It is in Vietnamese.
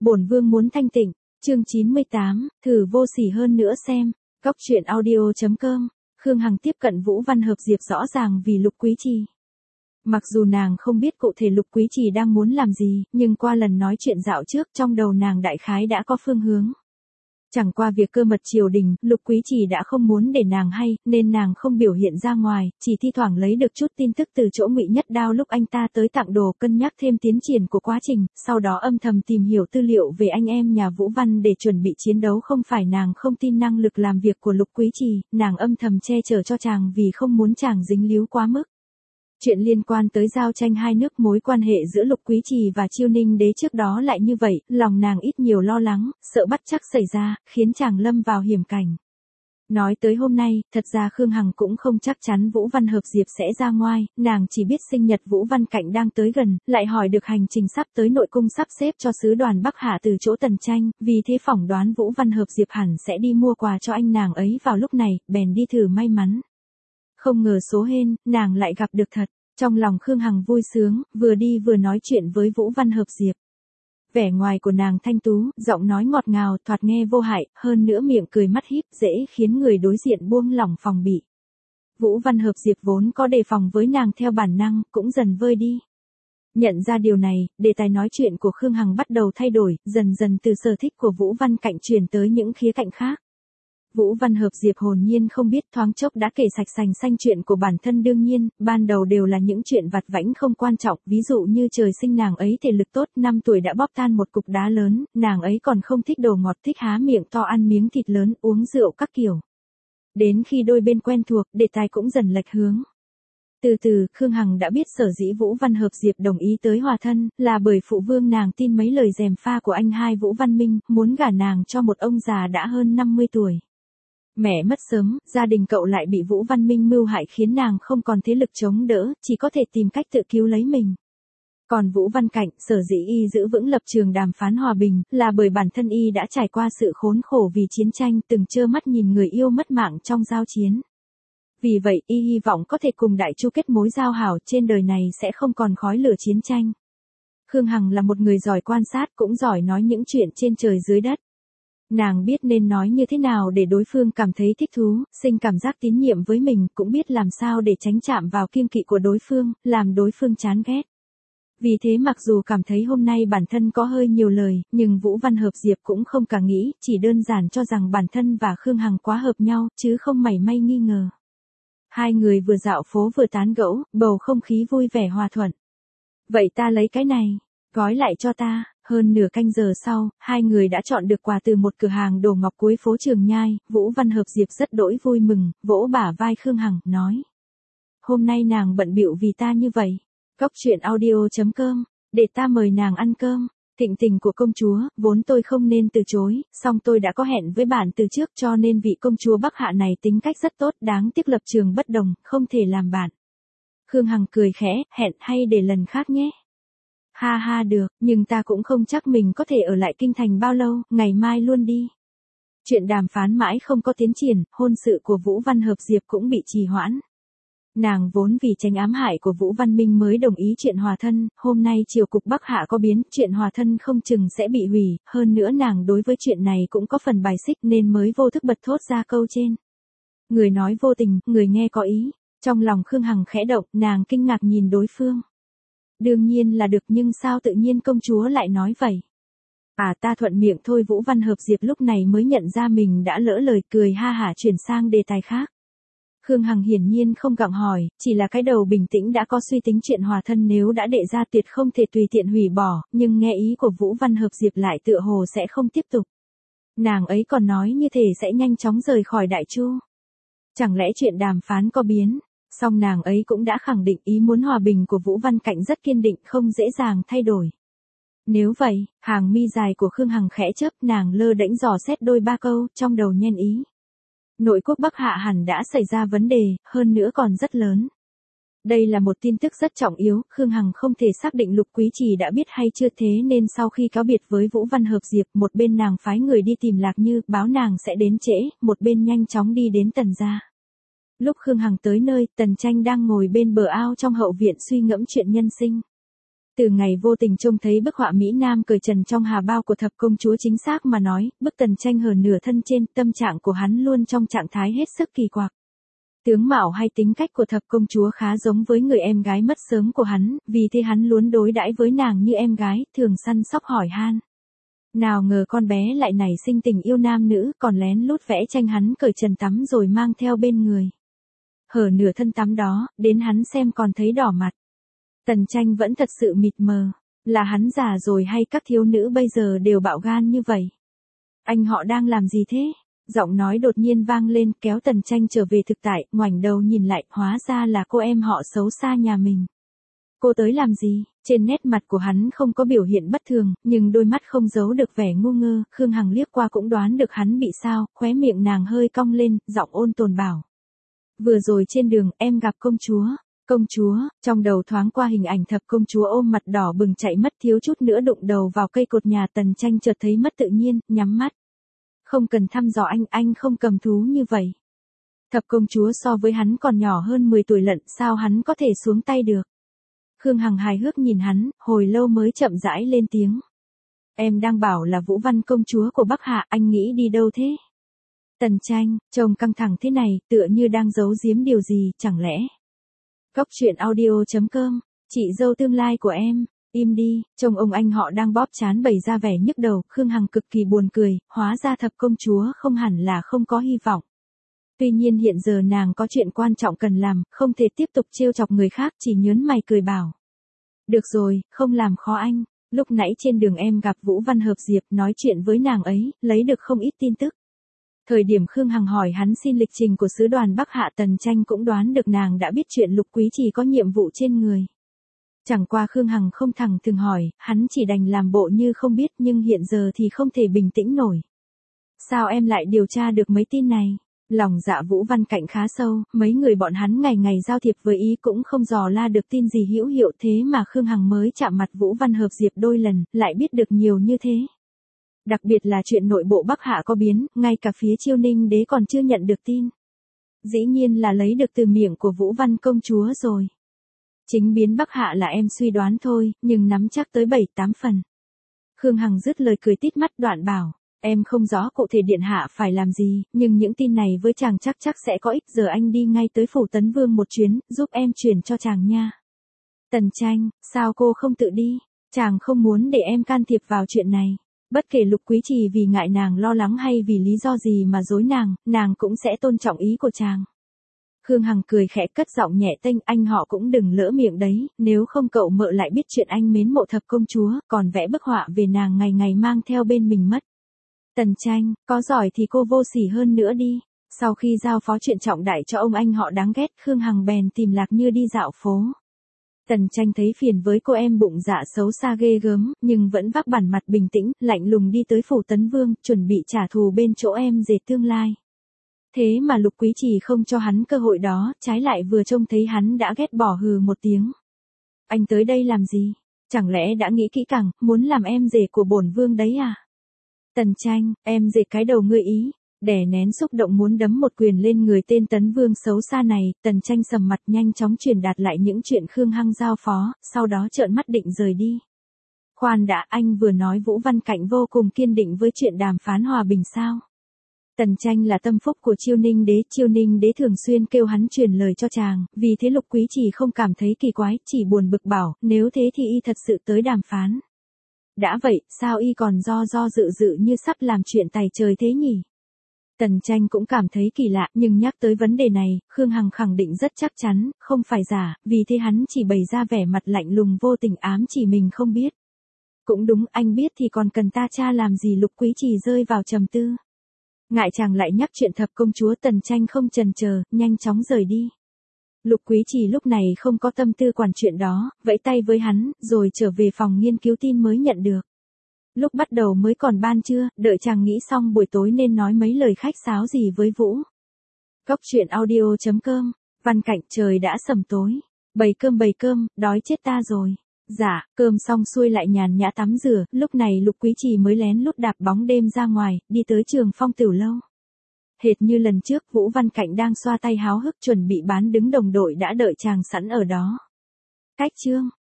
Bổn vương muốn thanh tịnh, chương 98, thử vô sỉ hơn nữa xem. Góc truyện audio.com. Khương Hằng tiếp cận Vũ Văn Hợp Diệp rõ ràng vì Lục Quý Trì. Mặc dù nàng không biết cụ thể Lục Quý Trì đang muốn làm gì, nhưng qua lần nói chuyện dạo trước trong đầu nàng đại khái đã có phương hướng. Chẳng qua việc cơ mật triều đình, Lục Quý Trì đã không muốn để nàng hay, nên nàng không biểu hiện ra ngoài, chỉ thi thoảng lấy được chút tin tức từ chỗ Ngụy Nhất Đao lúc anh ta tới tặng đồ, cân nhắc thêm tiến triển của quá trình, sau đó âm thầm tìm hiểu tư liệu về anh em nhà Vũ Văn để chuẩn bị chiến đấu. Không phải nàng không tin năng lực làm việc của Lục Quý Trì, nàng âm thầm che chở cho chàng vì không muốn chàng dính líu quá mức. Chuyện liên quan tới giao tranh hai nước, mối quan hệ giữa Lục Quý Trì và Chiêu Ninh đế trước đó lại như vậy, lòng nàng ít nhiều lo lắng, sợ bất trắc xảy ra, khiến chàng lâm vào hiểm cảnh. Nói tới hôm nay, thật ra Khương Hằng cũng không chắc chắn Vũ Văn Hợp Diệp sẽ ra ngoài, nàng chỉ biết sinh nhật Vũ Văn Cạnh đang tới gần, lại hỏi được hành trình sắp tới nội cung sắp xếp cho sứ đoàn Bắc Hạ từ chỗ Tần Tranh, vì thế phỏng đoán Vũ Văn Hợp Diệp hẳn sẽ đi mua quà cho anh nàng ấy vào lúc này, bèn đi thử may mắn. Không ngờ số hên, nàng lại gặp được thật. Trong lòng Khương Hằng vui sướng, vừa đi vừa nói chuyện với Vũ Văn Hợp Diệp. Vẻ ngoài của nàng thanh tú, giọng nói ngọt ngào, thoạt nghe vô hại, hơn nữa miệng cười mắt híp, dễ khiến người đối diện buông lỏng phòng bị. Vũ Văn Hợp Diệp vốn có đề phòng với nàng theo bản năng, cũng dần vơi đi. Nhận ra điều này, đề tài nói chuyện của Khương Hằng bắt đầu thay đổi, dần dần từ sở thích của Vũ Văn Cạnh chuyển tới những khía cạnh khác. Vũ Văn Hợp Diệp hồn nhiên không biết, thoáng chốc đã kể sạch sành xanh chuyện của bản thân. Đương nhiên, ban đầu đều là những chuyện vặt vãnh không quan trọng, ví dụ như trời sinh nàng ấy thể lực tốt, 5 tuổi đã bóp tan một cục đá lớn, nàng ấy còn không thích đồ ngọt, thích há miệng to ăn miếng thịt lớn, uống rượu các kiểu. Đến khi đôi bên quen thuộc, đề tài cũng dần lệch hướng. Từ từ, Khương Hằng đã biết sở dĩ Vũ Văn Hợp Diệp đồng ý tới hòa thân, là bởi phụ vương nàng tin mấy lời gièm pha của anh hai Vũ Văn Minh, muốn gả nàng cho một ông già đã hơn 50 tuổi. Mẹ mất sớm, gia đình cậu lại bị Vũ Văn Minh mưu hại khiến nàng không còn thế lực chống đỡ, chỉ có thể tìm cách tự cứu lấy mình. Còn Vũ Văn Cạnh, sở dĩ y giữ vững lập trường đàm phán hòa bình, là bởi bản thân y đã trải qua sự khốn khổ vì chiến tranh, từng trơ mắt nhìn người yêu mất mạng trong giao chiến. Vì vậy, y hy vọng có thể cùng Đại Chu kết mối giao hảo, trên đời này sẽ không còn khói lửa chiến tranh. Khương Hằng là một người giỏi quan sát, cũng giỏi nói những chuyện trên trời dưới đất. Nàng biết nên nói như thế nào để đối phương cảm thấy thích thú, sinh cảm giác tín nhiệm với mình, cũng biết làm sao để tránh chạm vào kiêng kỵ của đối phương, làm đối phương chán ghét. Vì thế mặc dù cảm thấy hôm nay bản thân có hơi nhiều lời, nhưng Vũ Văn Hợp Diệp cũng không cả nghĩ, chỉ đơn giản cho rằng bản thân và Khương Hằng quá hợp nhau, chứ không mảy may nghi ngờ. Hai người vừa dạo phố vừa tán gẫu, bầu không khí vui vẻ hòa thuận. Vậy ta lấy cái này, gói lại cho ta. Hơn nửa canh giờ sau, hai người đã chọn được quà từ một cửa hàng đồ ngọc cuối phố Trường Nhai. Vũ Văn Hợp Diệp rất đỗi vui mừng, vỗ bả vai Khương Hằng, nói. Hôm nay nàng bận bịu vì ta như vậy. Góc truyện audio.com, để ta mời nàng ăn cơm. Thịnh tình của công chúa, vốn tôi không nên từ chối, song tôi đã có hẹn với bạn từ trước, cho nên vị công chúa Bắc Hạ này tính cách rất tốt, đáng tiếc lập trường bất đồng, không thể làm bạn. Khương Hằng cười khẽ, hẹn hay để lần khác nhé. Ha ha được, nhưng ta cũng không chắc mình có thể ở lại kinh thành bao lâu, ngày mai luôn đi. Chuyện đàm phán mãi không có tiến triển, hôn sự của Vũ Văn Hợp Diệp cũng bị trì hoãn. Nàng vốn vì tránh ám hại của Vũ Văn Minh mới đồng ý chuyện hòa thân, hôm nay triều cục Bắc Hạ có biến, chuyện hòa thân không chừng sẽ bị hủy, hơn nữa nàng đối với chuyện này cũng có phần bài xích nên mới vô thức bật thốt ra câu trên. Người nói vô tình, người nghe có ý. Trong lòng Khương Hằng khẽ động, nàng kinh ngạc nhìn đối phương. Đương nhiên là được, nhưng sao tự nhiên công chúa lại nói vậy? À, ta thuận miệng thôi. Vũ Văn Hợp Diệp lúc này mới nhận ra mình đã lỡ lời, cười ha hả chuyển sang đề tài khác. Khương Hằng hiển nhiên không gặng hỏi, chỉ là cái đầu bình tĩnh đã có suy tính chuyện hòa thân nếu đã đệ ra tuyệt không thể tùy tiện hủy bỏ, nhưng nghe ý của Vũ Văn Hợp Diệp lại tựa hồ sẽ không tiếp tục. Nàng ấy còn nói như thể sẽ nhanh chóng rời khỏi Đại Chu. Chẳng lẽ chuyện đàm phán có biến? Song nàng ấy cũng đã khẳng định ý muốn hòa bình của Vũ Văn Cạnh rất kiên định, không dễ dàng thay đổi. Nếu vậy, hàng mi dài của Khương Hằng khẽ chớp, nàng lơ đễnh dò xét đôi ba câu, trong đầu nhen ý. Nội quốc Bắc Hạ hẳn đã xảy ra vấn đề, hơn nữa còn rất lớn. Đây là một tin tức rất trọng yếu, Khương Hằng không thể xác định Lục Quý Trì đã biết hay chưa, thế nên sau khi cáo biệt với Vũ Văn Hợp Diệp, một bên nàng phái người đi tìm Lạc Như, báo nàng sẽ đến trễ, một bên nhanh chóng đi đến Tần gia. Lúc Khương Hằng tới nơi, Tần Tranh đang ngồi bên bờ ao trong hậu viện suy ngẫm chuyện nhân sinh. Từ ngày vô tình trông thấy bức họa Mỹ Nam cởi trần trong hà bao của thập công chúa, chính xác mà nói, bức Tần Tranh hở nửa thân trên, tâm trạng của hắn luôn trong trạng thái hết sức kỳ quặc. Tướng mạo hay tính cách của thập công chúa khá giống với người em gái mất sớm của hắn, vì thế hắn luôn đối đãi với nàng như em gái, thường săn sóc hỏi han. Nào ngờ con bé lại nảy sinh tình yêu nam nữ, còn lén lút vẽ tranh hắn cởi trần tắm rồi mang theo bên người. Hở nửa thân tắm đó, đến hắn xem còn thấy đỏ mặt. Tần Tranh vẫn thật sự mịt mờ, là hắn già rồi hay các thiếu nữ bây giờ đều bạo gan như vậy? Anh họ đang làm gì thế? Giọng nói đột nhiên vang lên, kéo Tần Tranh trở về thực tại, ngoảnh đầu nhìn lại, hóa ra là cô em họ xấu xa nhà mình. Cô tới làm gì? Trên nét mặt của hắn không có biểu hiện bất thường, nhưng đôi mắt không giấu được vẻ ngu ngơ, Khương Hằng liếc qua cũng đoán được hắn bị sao, khóe miệng nàng hơi cong lên, giọng ôn tồn bảo. Vừa rồi trên đường, em gặp công chúa. Công chúa, trong đầu thoáng qua hình ảnh thập công chúa ôm mặt đỏ bừng chạy mất, thiếu chút nữa đụng đầu vào cây cột nhà. Tần Tranh chợt thấy mất tự nhiên, nhắm mắt. Không cần thăm dò anh không cầm thú như vậy. Thập công chúa so với hắn còn nhỏ hơn 10 tuổi lận, sao hắn có thể xuống tay được? Khương Hằng hài hước nhìn hắn, hồi lâu mới chậm rãi lên tiếng. Em đang bảo là Vũ Văn công chúa của Bắc Hạ, anh nghĩ đi đâu thế? Tần Tranh, trông căng thẳng thế này, tựa như đang giấu giếm điều gì, chẳng lẽ? Góc truyện audio.com, chị dâu tương lai của em, im đi, trông ông anh họ đang bóp trán bày ra vẻ nhức đầu. Khương Hằng cực kỳ buồn cười, hóa ra thập công chúa không hẳn là không có hy vọng. Tuy nhiên hiện giờ nàng có chuyện quan trọng cần làm, không thể tiếp tục trêu chọc người khác, chỉ nhớn mày cười bảo. Được rồi, không làm khó anh, lúc nãy trên đường em gặp Vũ Văn Hợp Diệp, nói chuyện với nàng ấy, lấy được không ít tin tức. Thời điểm Khương Hằng hỏi hắn xin lịch trình của sứ đoàn Bắc Hạ, Tần Tranh cũng đoán được nàng đã biết chuyện Lục Quý Trì có nhiệm vụ trên người. Chẳng qua Khương Hằng không thẳng thừng hỏi, hắn chỉ đành làm bộ như không biết, nhưng hiện giờ thì không thể bình tĩnh nổi. Sao em lại điều tra được mấy tin này? Lòng dạ Vũ Văn Cạnh khá sâu, mấy người bọn hắn ngày ngày giao thiệp với ý cũng không dò la được tin gì hữu hiệu, thế mà Khương Hằng mới chạm mặt Vũ Văn Hợp Diệp đôi lần, lại biết được nhiều như thế. Đặc biệt là chuyện nội bộ Bắc Hạ có biến, ngay cả phía Chiêu Ninh đế còn chưa nhận được tin. Dĩ nhiên là lấy được từ miệng của Vũ Văn công chúa rồi. Chính biến Bắc Hạ là em suy đoán thôi, nhưng nắm chắc tới 7-8 phần. Khương Hằng dứt lời cười tít mắt, đoạn bảo, em không rõ cụ thể điện hạ phải làm gì, nhưng những tin này với chàng chắc sẽ có ích. Giờ anh đi ngay tới phủ Tấn Vương một chuyến, giúp em truyền cho chàng nha. Tần Tranh, sao cô không tự đi? Chàng không muốn để em can thiệp vào chuyện này. Bất kể Lục Quý Trì vì ngại nàng lo lắng hay vì lý do gì mà dối nàng cũng sẽ tôn trọng ý của chàng. Khương Hằng cười khẽ, cất giọng nhẹ tênh, anh họ cũng đừng lỡ miệng đấy, nếu không cậu mợ lại biết chuyện anh mến mộ thập công chúa, còn vẽ bức họa về nàng ngày ngày mang theo bên mình mất. Tần Tranh, có giỏi thì cô vô sỉ hơn nữa đi. Sau khi giao phó chuyện trọng đại cho ông anh họ đáng ghét, Khương Hằng bèn tìm Lạc Như đi dạo phố. Tần Tranh thấy phiền với cô em bụng dạ xấu xa ghê gớm, nhưng vẫn vác bản mặt bình tĩnh, lạnh lùng đi tới phủ Tấn Vương, chuẩn bị trả thù bên chỗ em rể tương lai. Thế mà Lục Quý Trì không cho hắn cơ hội đó, trái lại vừa trông thấy hắn đã ghét bỏ hừ một tiếng. Anh tới đây làm gì? Chẳng lẽ đã nghĩ kỹ càng, muốn làm em rể của bổn vương đấy à? Tần Tranh, em rể cái đầu ngươi ý. Đè nén xúc động muốn đấm một quyền lên người tên Tấn Vương xấu xa này, Tần Tranh sầm mặt nhanh chóng truyền đạt lại những chuyện Khương Hằng giao phó, sau đó trợn mắt định rời đi. Khoan đã, anh vừa nói Vũ Văn Cạnh vô cùng kiên định với chuyện đàm phán hòa bình sao? Tần Tranh là tâm phúc của Chiêu Ninh đế thường xuyên kêu hắn truyền lời cho chàng, vì thế Lục Quý Trì không cảm thấy kỳ quái, chỉ buồn bực bảo, nếu thế thì y thật sự tới đàm phán. Đã vậy, sao y còn do dự như sắp làm chuyện tày trời thế nhỉ? Tần Tranh cũng cảm thấy kỳ lạ, nhưng nhắc tới vấn đề này, Khương Hằng khẳng định rất chắc chắn, không phải giả, vì thế hắn chỉ bày ra vẻ mặt lạnh lùng vô tình ám chỉ mình không biết. Cũng đúng, anh biết thì còn cần ta tra làm gì? Lục Quý Trì rơi vào trầm tư. Ngại chàng lại nhắc chuyện thập công chúa, Tần Tranh không chần chờ, nhanh chóng rời đi. Lục Quý Trì lúc này không có tâm tư quản chuyện đó, vẫy tay với hắn, rồi trở về phòng nghiên cứu tin mới nhận được. Lúc bắt đầu mới còn ban trưa, đợi chàng nghĩ xong buổi tối nên nói mấy lời khách sáo gì với Vũ. Góc truyện audio.com, Văn Cạnh, trời đã sầm tối. Bày cơm, đói chết ta rồi. Dạ, cơm xong xuôi lại nhàn nhã tắm rửa, lúc này Lục Quý Trì mới lén lút đạp bóng đêm ra ngoài, đi tới Trường Phong tiểu lâu. Hệt như lần trước, Vũ Văn Cạnh đang xoa tay háo hức chuẩn bị bán đứng đồng đội đã đợi chàng sẵn ở đó. Cách chương